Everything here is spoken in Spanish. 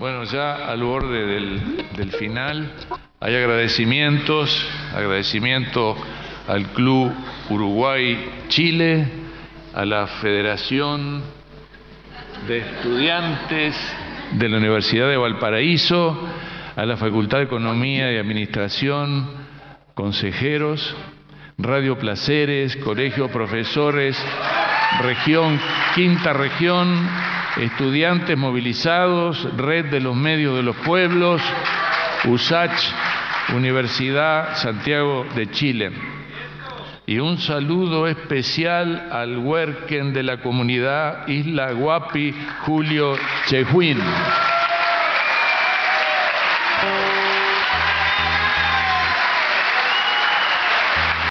Bueno, ya al borde del final hay agradecimiento al Club Uruguay-Chile, a la Federación de Estudiantes de la Universidad de Valparaíso, a la Facultad de Economía y Administración, consejeros, Radio Placeres, Colegio Profesores, Quinta Región, estudiantes movilizados, Red de los Medios de los Pueblos, USACH, Universidad Santiago de Chile. Y un saludo especial al huerquen de la comunidad Isla Guapi, Julio Chejuín.